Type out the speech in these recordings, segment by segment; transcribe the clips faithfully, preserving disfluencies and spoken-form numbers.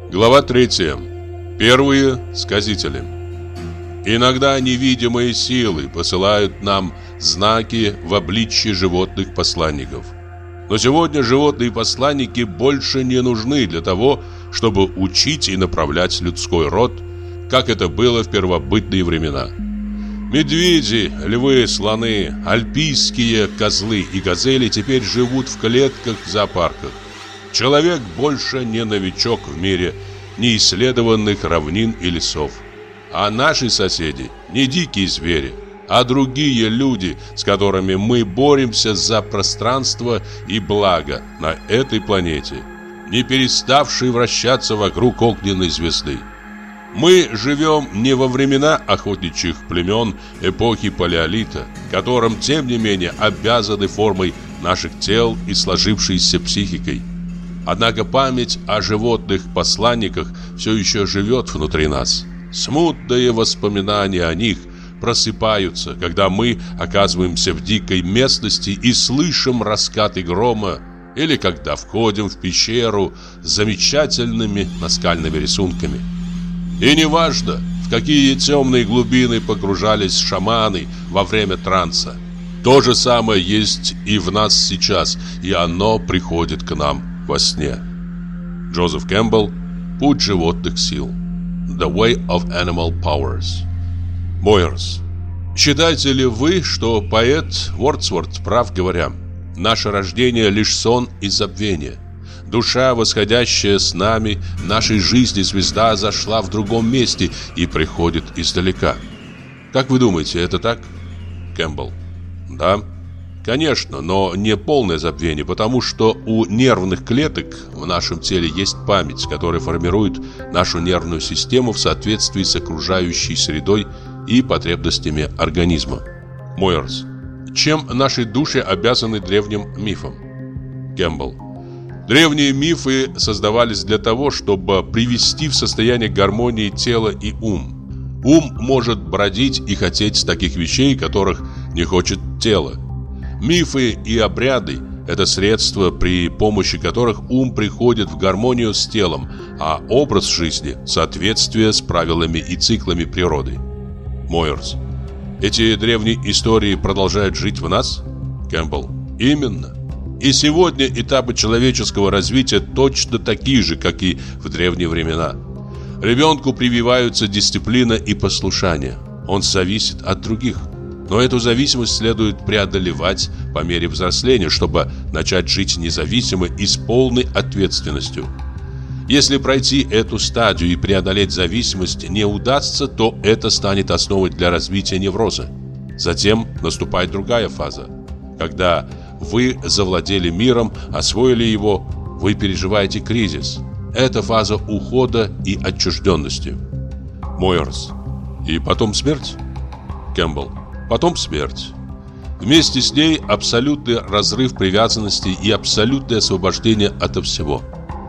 Глава третья. Первые сказители. Иногда невидимые силы посылают нам знаки в обличье животных посланников. Но сегодня животные посланники больше не нужны для того, чтобы учить и направлять людской род, как это было в первобытные времена. Медведи, львы, слоны, альпийские козлы и газели теперь живут в клетках в зоопарках. Человек больше не новичок в мире неисследованных равнин и лесов. А наши соседи не дикие звери, а другие люди, с которыми мы боремся за пространство и благо на этой планете, не переставшие вращаться вокруг огненной звезды. Мы живем не во времена охотничьих племен эпохи палеолита, которым, тем не менее, обязаны формой наших тел и сложившейся психикой. Однако память о животных-посланниках все еще живет внутри нас. Смутные воспоминания о них просыпаются, когда мы оказываемся в дикой местности и слышим раскаты грома, или когда входим в пещеру с замечательными наскальными рисунками. И неважно, в какие темные глубины погружались шаманы во время транса, то же самое есть и в нас сейчас, и оно приходит к нам во сне. Джозеф Кэмпбелл. Путь животных сил. The Way of Animal Powers. Мойерс. Считаете ли вы, что поэт Вордсворт прав, говоря: наше рождение лишь сон и забвение? Душа, восходящая с нами в нашей жизни звезда, зашла в другом месте и приходит издалека. Как вы думаете, это так? Кэмпбелл. Да, конечно, но не полное забвение, потому что у нервных клеток в нашем теле есть память, которая формирует нашу нервную систему в соответствии с окружающей средой и потребностями организма. Мойерс. Чем наши души обязаны древним мифам? Кэмпбелл. Древние мифы создавались для того, чтобы привести в состояние гармонии тело и ум. Ум может бродить и хотеть таких вещей, которых не хочет тело. Мифы и обряды – это средства, при помощи которых ум приходит в гармонию с телом, а образ жизни – соответствие с правилами и циклами природы. Мойерс. Эти древние истории продолжают жить в нас? Кэмпбелл. Именно. И сегодня этапы человеческого развития точно такие же, как и в древние времена. Ребенку прививаются дисциплина и послушание. Он зависит от других. Но эту зависимость следует преодолевать по мере взросления, чтобы начать жить независимо и с полной ответственностью. Если пройти эту стадию и преодолеть зависимость не удастся, то это станет основой для развития невроза. Затем наступает другая фаза, когда вы завладели миром, освоили его, вы переживаете кризис. Это фаза ухода и отчужденности. Мойерс. И потом смерть? Кэмпбелл. Потом смерть. Вместе с ней абсолютный разрыв привязанности и абсолютное освобождение ото всего.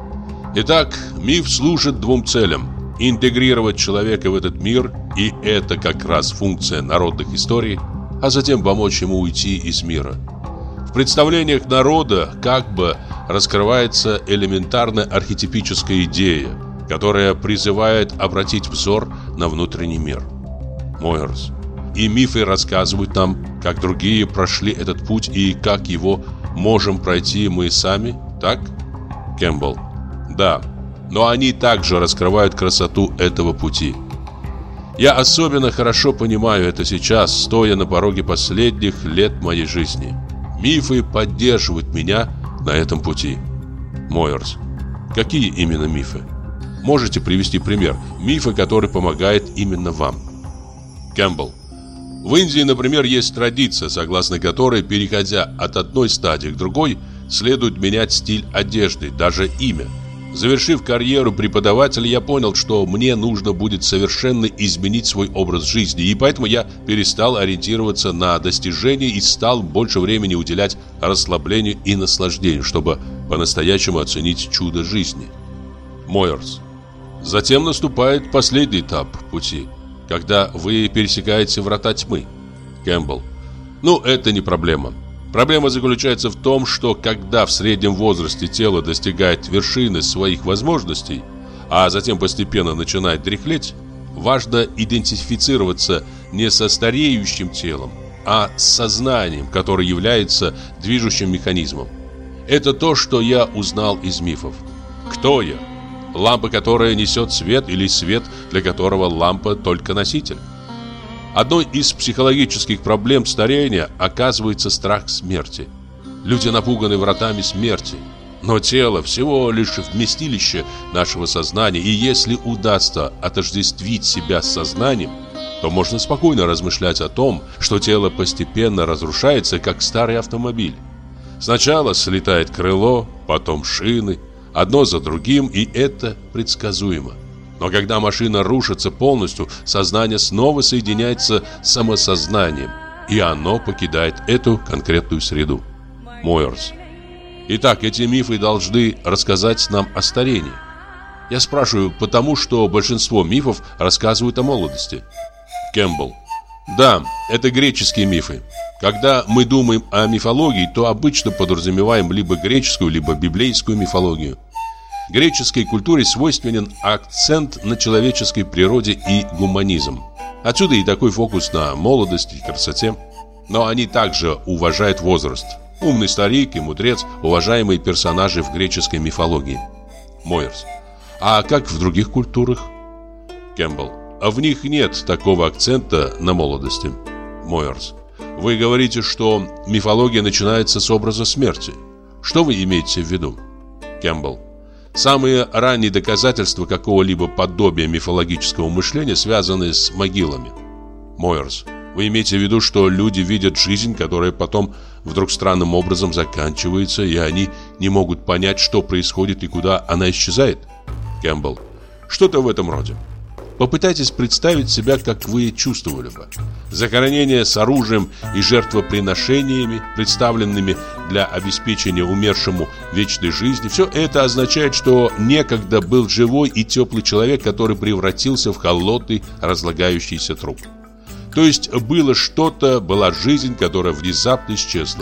Итак, миф служит двум целям: интегрировать человека в этот мир, и это как раз функция народных историй, а затем помочь ему уйти из мира. В представлениях народа как бы раскрывается элементарная архетипическая идея, которая призывает обратить взор на внутренний мир. Мойерс. И мифы рассказывают нам, как другие прошли этот путь и как его можем пройти мы сами, так? Кэмпбелл. Да, но они также раскрывают красоту этого пути. Я особенно хорошо понимаю это сейчас, стоя на пороге последних лет моей жизни. Мифы поддерживают меня на этом пути. Мойерс. Какие именно мифы? Можете привести пример мифа, который помогает именно вам? Кэмпбелл. В Индии, например, есть традиция, согласно которой, переходя от одной стадии к другой, следует менять стиль одежды, даже имя. Завершив карьеру преподавателя, я понял, что мне нужно будет совершенно изменить свой образ жизни, и поэтому я перестал ориентироваться на достижения и стал больше времени уделять расслаблению и наслаждению, чтобы по-настоящему оценить чудо жизни. Мойерс. Затем наступает последний этап пути, когда вы пересекаете врата тьмы. Кэмпбелл. Ну, это не проблема. Проблема заключается в том, что когда в среднем возрасте тело достигает вершины своих возможностей, а затем постепенно начинает дряхлеть, важно идентифицироваться не со стареющим телом, а с сознанием, которое является движущим механизмом. Это то, что я узнал из мифов. Кто я? Лампа, которая несет свет, или свет, для которого лампа только носитель? Одной из психологических проблем старения оказывается страх смерти. Люди напуганы вратами смерти. Но тело всего лишь вместилище нашего сознания, и если удастся отождествить себя с сознанием, то можно спокойно размышлять о том, что тело постепенно разрушается, как старый автомобиль. Сначала слетает крыло, потом шины, одно за другим, и это предсказуемо. Но когда машина рушится полностью, сознание снова соединяется с самосознанием, и оно покидает эту конкретную среду. Мойерс. Итак, эти мифы должны рассказать нам о старении. Я спрашиваю, потому что большинство мифов рассказывают о молодости. Кэмпбелл. Да, это греческие мифы. Когда мы думаем о мифологии, то обычно подразумеваем либо греческую, либо библейскую мифологию. Греческой культуре свойственен акцент на человеческой природе и гуманизм. Отсюда и такой фокус на молодости и красоте. Но они также уважают возраст. Умный старик и мудрец – уважаемые персонажи в греческой мифологии. Мойерс. А как в других культурах? Кэмпбелл. А в них нет такого акцента на молодости. Мойерс. Вы говорите, что мифология начинается с образа смерти. Что вы имеете в виду? Кэмпбелл. Самые ранние доказательства какого-либо подобия мифологического мышления связаны с могилами. Мойерс. Вы имеете в виду, что люди видят жизнь, которая потом вдруг странным образом заканчивается, и они не могут понять, что происходит и куда она исчезает? Кэмпбелл. Что-то в этом роде. Попытайтесь представить себя, как вы чувствовали бы. Захоронение с оружием и жертвоприношениями, представленными для обеспечения умершему вечной жизни. Все это означает, что некогда был живой и теплый человек, который превратился в холодный, разлагающийся труп. То есть было что-то, была жизнь, которая внезапно исчезла.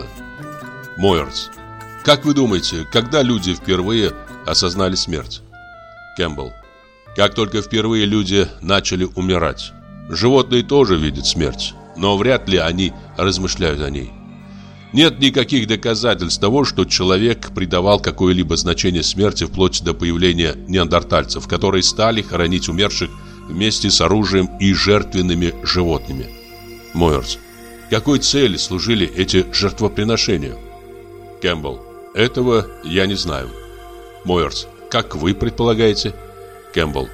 Мойерс. Как вы думаете, когда люди впервые осознали смерть? Кэмпбелл. Как только впервые люди начали умирать. Животные тоже видят смерть, но вряд ли они размышляют о ней. Нет никаких доказательств того, что человек придавал какое-либо значение смерти вплоть до появления неандертальцев, которые стали хоронить умерших вместе с оружием и жертвенными животными. Мойерс. Какой цели служили эти жертвоприношения? Кэмпбелл. Этого я не знаю. Мойерс. Как вы предполагаете? Кэмпбелл.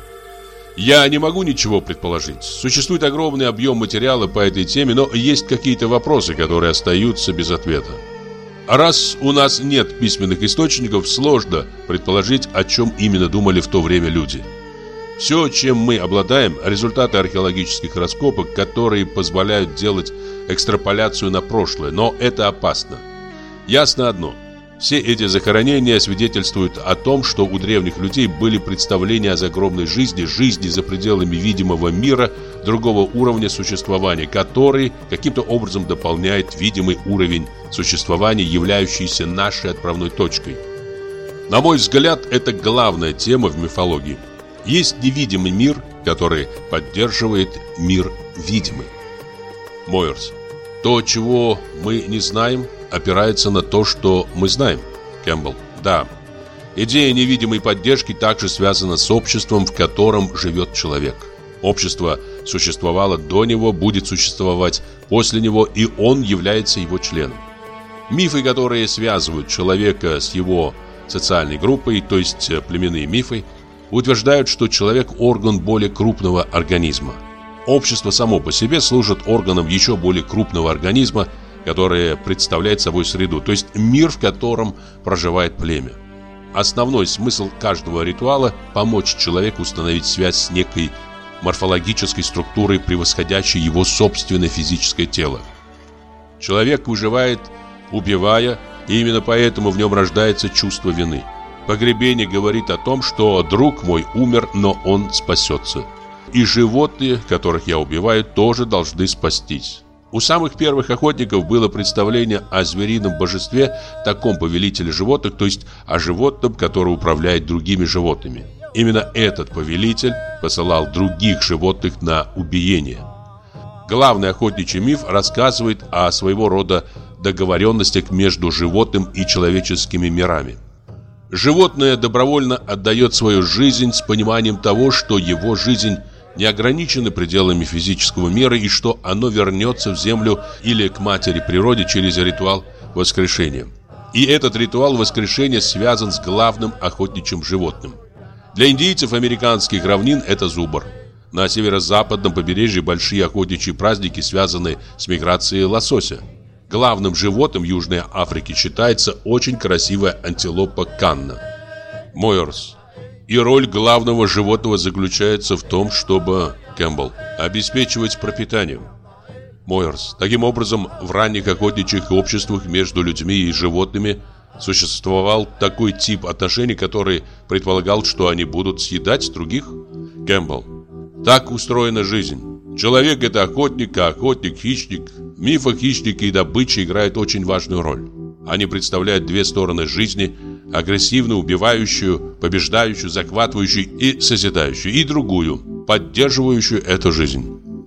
Я не могу ничего предположить. Существует огромный объем материала по этой теме, но есть какие-то вопросы, которые остаются без ответа. А раз у нас нет письменных источников, сложно предположить, о чем именно думали в то время люди. Все, чем мы обладаем, результаты археологических раскопок, которые позволяют делать экстраполяцию на прошлое, но это опасно. Ясно одно. Все эти захоронения свидетельствуют о том, что у древних людей были представления о загробной жизни, жизни за пределами видимого мира, другого уровня существования, который каким-то образом дополняет видимый уровень существования, являющийся нашей отправной точкой. На мой взгляд, это главная тема в мифологии. Есть невидимый мир, который поддерживает мир видимый. Мойерс. То, чего мы не знаем, опирается на то, что мы знаем. Кэмпбелл. Да. Идея невидимой поддержки также связана с обществом, в котором живет человек. Общество существовало до него, будет существовать после него, и он является его членом. Мифы, которые связывают человека с его социальной группой, то есть племенные мифы, утверждают, что человек – орган более крупного организма. Общество само по себе служит органом еще более крупного организма, которое представляет собой среду, то есть мир, в котором проживает племя. Основной смысл каждого ритуала – помочь человеку установить связь с некой морфологической структурой, превосходящей его собственное физическое тело. Человек выживает, убивая, и именно поэтому в нем рождается чувство вины. Погребение говорит о том, что друг мой умер, но он спасется. И животные, которых я убиваю, тоже должны спастись. У самых первых охотников было представление о зверином божестве, таком повелителе животных, то есть о животном, которое управляет другими животными. Именно этот повелитель посылал других животных на убиение. Главный охотничий миф рассказывает о своего рода договоренностях между животным и человеческими мирами. Животное добровольно отдает свою жизнь с пониманием того, что его жизнь не ограничена пределами физического мира и что оно вернется в землю или к матери природе через ритуал воскрешения. И этот ритуал воскрешения связан с главным охотничьим животным. Для индейцев американских равнин это зубр. На северо-западном побережье большие охотничьи праздники связаны с миграцией лосося. Главным животным Южной Африки считается очень красивая антилопа канна. Мойерс. И роль главного животного заключается в том, чтобы, Кэмпбелл, обеспечивать пропитанием. Мойерс. Таким образом, в ранних охотничьих обществах между людьми и животными существовал такой тип отношений, который предполагал, что они будут съедать других. Кэмпбелл. Так устроена жизнь. Человек – это охотник, а охотник – хищник. В мифах хищники и добыча играют очень важную роль. Они представляют две стороны жизни – агрессивно убивающую, побеждающую, захватывающую и созидающую, и другую, поддерживающую эту жизнь.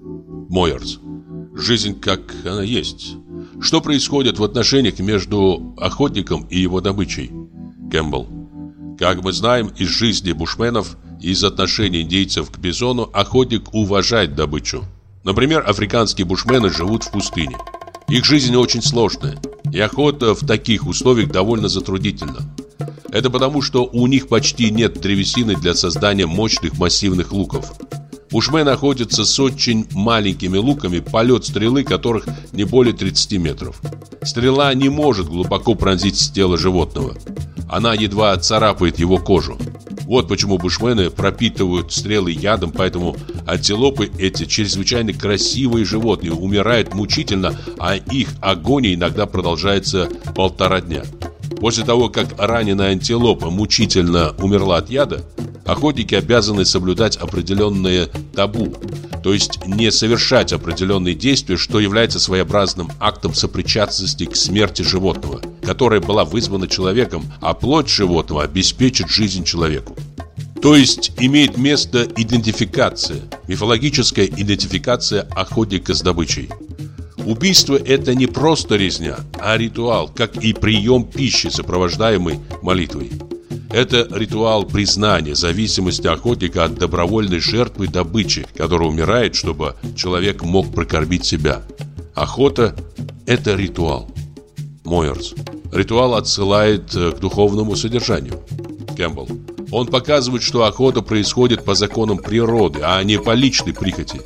Мойерс. Жизнь, как она есть. Что происходит в отношениях между охотником и его добычей? Кэмпбелл. Как мы знаем из жизни бушменов, из отношений индейцев к бизону, охотник уважает добычу. Например, африканские бушмены живут в пустыне. Их жизнь очень сложная, и охота в таких условиях довольно затруднительна. Это потому, что у них почти нет древесины для создания мощных массивных луков. Бушмены охотятся с очень маленькими луками, полет стрелы которых не более тридцати метров. Стрела не может глубоко пронзить тело животного. Она едва царапает его кожу. Вот почему бушмены пропитывают стрелы ядом, поэтому антилопы эти чрезвычайно красивые животные, умирают мучительно, а их агония иногда продолжается полтора дня. После того, как раненая антилопа мучительно умерла от яда, охотники обязаны соблюдать определенное табу, то есть не совершать определенные действия, что является своеобразным актом сопричастности к смерти животного, которая была вызвана человеком, а плоть животного обеспечит жизнь человеку. То есть имеет место идентификация, мифологическая идентификация охотника с добычей. Убийство – это не просто резня, а ритуал, как и прием пищи, сопровождаемый молитвой. Это ритуал признания зависимости охотника от добровольной жертвы добычи, которая умирает, чтобы человек мог прокормить себя. Охота – это ритуал. Мойерс. Ритуал отсылает к духовному содержанию. Кэмпбелл. Он показывает, что охота происходит по законам природы, а не по личной прихоти.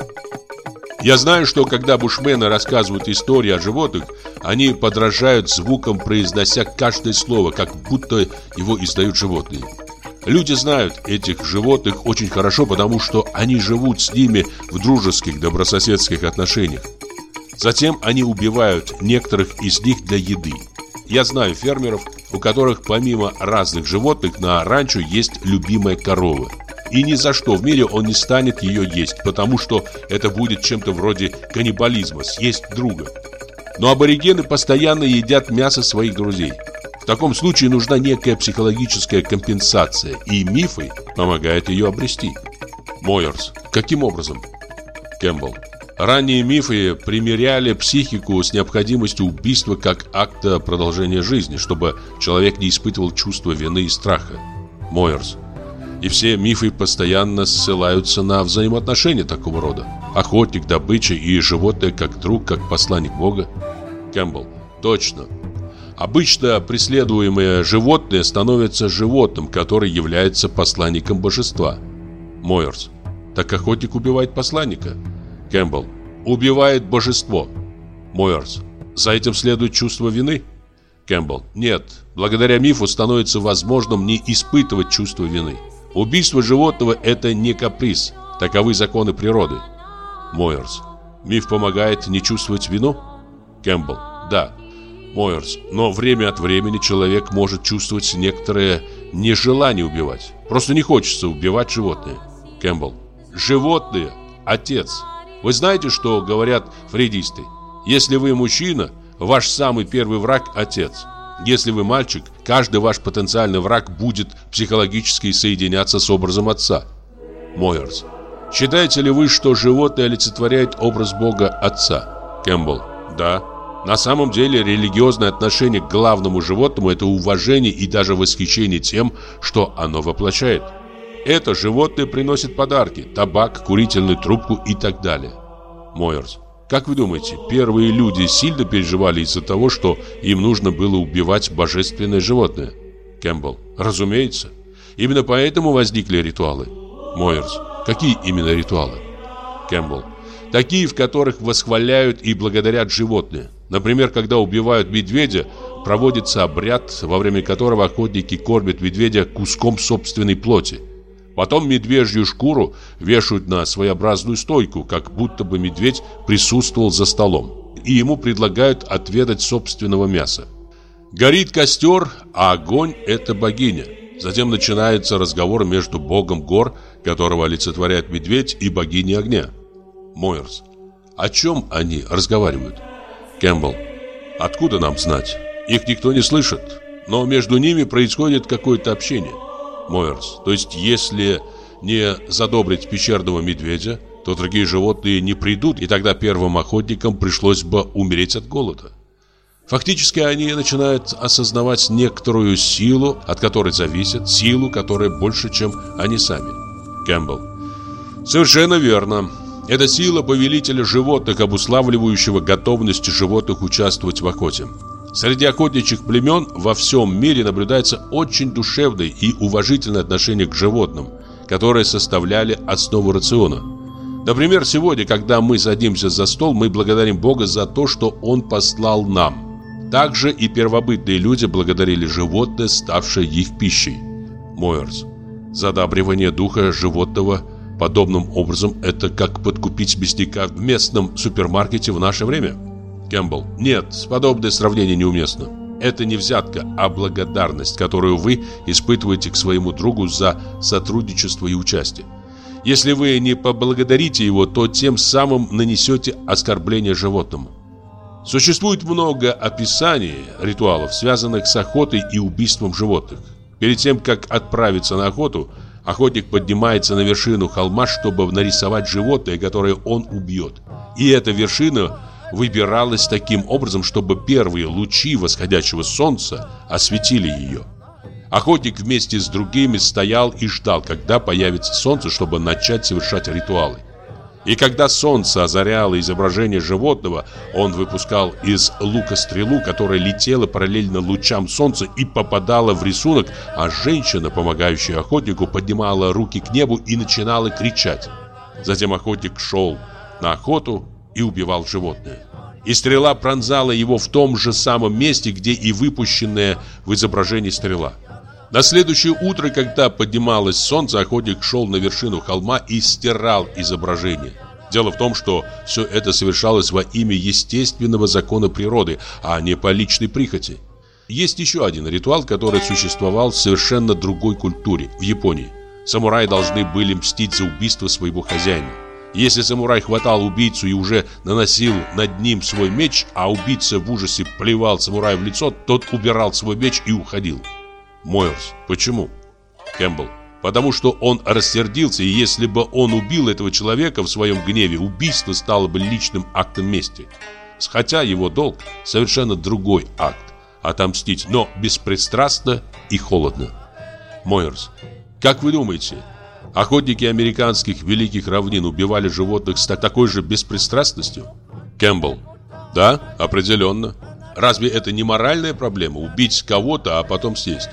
Я знаю, что когда бушмены рассказывают истории о животных, они подражают звукам, произнося каждое слово, как будто его издают животные. Люди знают этих животных очень хорошо, потому что они живут с ними в дружеских, добрососедских отношениях. Затем они убивают некоторых из них для еды. Я знаю фермеров, у которых помимо разных животных на ранчо есть любимая корова. И ни за что в мире он не станет ее есть, потому что это будет чем-то вроде каннибализма, съесть друга. Но аборигены постоянно едят мясо своих друзей. В таком случае нужна некая психологическая компенсация, и мифы помогают ее обрести. Мойерс. Каким образом? Кэмпбелл. Ранние мифы примиряли психику с необходимостью убийства как акта продолжения жизни, чтобы человек не испытывал чувства вины и страха. Мойерс. И все мифы постоянно ссылаются на взаимоотношения такого рода. Охотник, добыча и животное как друг, как посланник Бога. Кэмпбелл. Точно. Обычно преследуемое животное становится животным, который является посланником божества. Мойерс. Так охотник убивает посланника. Кэмпбелл. Убивает божество. Мойерс. За этим следует чувство вины? Кэмпбелл. Нет. Благодаря мифу становится возможным не испытывать чувство вины. Убийство животного – это не каприз. Таковы законы природы. Мойерс. Миф помогает не чувствовать вину? Кэмпбелл. Да. Мойерс. Но время от времени человек может чувствовать некоторое нежелание убивать. Просто не хочется убивать животное. Кэмпбелл. Животное – отец. Вы знаете, что говорят фрейдисты? Если вы мужчина, ваш самый первый враг – отец. Если вы мальчик, каждый ваш потенциальный враг будет психологически соединяться с образом отца. Мойерс. Считаете ли вы, что животное олицетворяет образ Бога Отца? Кэмпбелл. Да. На самом деле религиозное отношение к главному животному – это уважение и даже восхищение тем, что оно воплощает. Это животное приносит подарки – табак, курительную трубку и так далее. Мойерс. Как вы думаете, первые люди сильно переживали из-за того, что им нужно было убивать божественное животное? Кэмпбелл. Разумеется. Именно поэтому возникли ритуалы. Мойерс. Какие именно ритуалы? Кэмпбелл. Такие, в которых восхваляют и благодарят животное. Например, когда убивают медведя, проводится обряд, во время которого охотники кормят медведя куском собственной плоти. Потом медвежью шкуру вешают на своеобразную стойку, как будто бы медведь присутствовал за столом, и ему предлагают отведать собственного мяса. Горит костер, а огонь – это богиня. Затем начинается разговор между богом гор, которого олицетворяет медведь, и богиней огня. Мойерс. О чем они разговаривают? Кэмпбелл. Откуда нам знать? Их никто не слышит, но между ними происходит какое-то общение. Мойерс. То есть, если не задобрить пещерного медведя, то другие животные не придут, и тогда первым охотникам пришлось бы умереть от голода. Фактически они начинают осознавать некоторую силу, от которой зависят, силу, которая больше, чем они сами. Кэмпбелл. Совершенно верно. Это сила повелителя животных, обуславливающего готовность животных участвовать в охоте. Среди охотничьих племен во всем мире наблюдается очень душевное и уважительное отношение к животным, которые составляли основу рациона. Например, сегодня, когда мы садимся за стол, мы благодарим Бога за то, что Он послал нам. Также и первобытные люди благодарили животное, ставшее их пищей. Мойерс. Задабривание духа животного подобным образом – это как подкупить мясника в местном супермаркете в наше время? Кэмпбелл. Нет, подобное сравнение неуместно. Это не взятка, а благодарность, которую вы испытываете к своему другу за сотрудничество и участие. Если вы не поблагодарите его, то тем самым нанесете оскорбление животному. Существует много описаний ритуалов, связанных с охотой и убийством животных. Перед тем, как отправиться на охоту, охотник поднимается на вершину холма, чтобы нарисовать животное, которое он убьет. И эта вершина выбиралась таким образом, чтобы первые лучи восходящего солнца осветили ее. Охотник вместе с другими стоял и ждал, когда появится солнце, чтобы начать совершать ритуалы. И когда солнце озаряло изображение животного, он выпускал из лука стрелу, которая летела параллельно лучам солнца и попадала в рисунок, а женщина, помогающая охотнику, поднимала руки к небу и начинала кричать. Затем охотник шел на охоту и убивал животное. И стрела пронзала его в том же самом месте, где и выпущенная в изображении стрела. На следующее утро, когда поднималось солнце, охотник шел на вершину холма и стирал изображение. Дело в том, что все это совершалось во имя естественного закона природы, а не по личной прихоти. Есть еще один ритуал, который существовал в совершенно другой культуре, в Японии. Самураи должны были мстить за убийство своего хозяина. Если самурай хватал убийцу и уже наносил над ним свой меч, а убийца в ужасе плевал самураю в лицо, тот убирал свой меч и уходил. Мойерс. Почему? Кэмпбелл. Потому что он рассердился, и если бы он убил этого человека в своем гневе, убийство стало бы личным актом мести. Хотя его долг совершенно другой акт – отомстить, но беспристрастно и холодно. Мойерс. Как вы думаете, охотники американских великих равнин убивали животных с такой же беспристрастностью? Кэмпбелл. Да, определенно. Разве это не моральная проблема – убить кого-то, а потом съесть?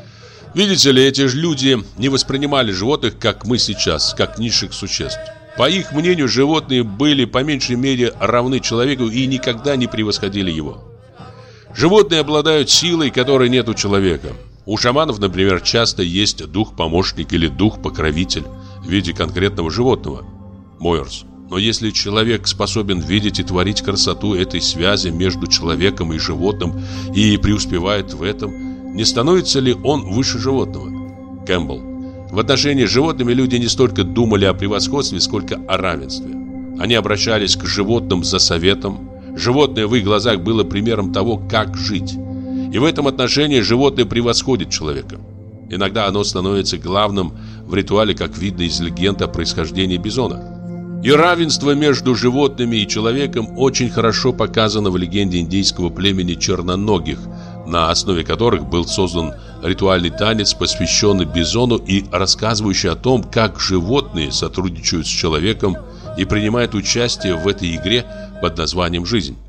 Видите ли, эти же люди не воспринимали животных, как мы сейчас, как низших существ. По их мнению, животные были по меньшей мере равны человеку и никогда не превосходили его. Животные обладают силой, которой нет у человека. У шаманов, например, часто есть дух-помощник или дух-покровитель в виде конкретного животного. Мойерс. Но если человек способен видеть и творить красоту этой связи между человеком и животным и преуспевает в этом, не становится ли он выше животного? Кэмпбелл. В отношении с животными люди не столько думали о превосходстве, сколько о равенстве. Они обращались к животным за советом. Животное в их глазах было примером того, как жить. И в этом отношении животное превосходит человека. Иногда оно становится главным в ритуале, как видно из легенд о происхождении бизона. И равенство между животными и человеком очень хорошо показано в легенде индейского племени черноногих, на основе которых был создан ритуальный танец, посвященный бизону и рассказывающий о том, как животные сотрудничают с человеком и принимают участие в этой игре под названием «Жизнь».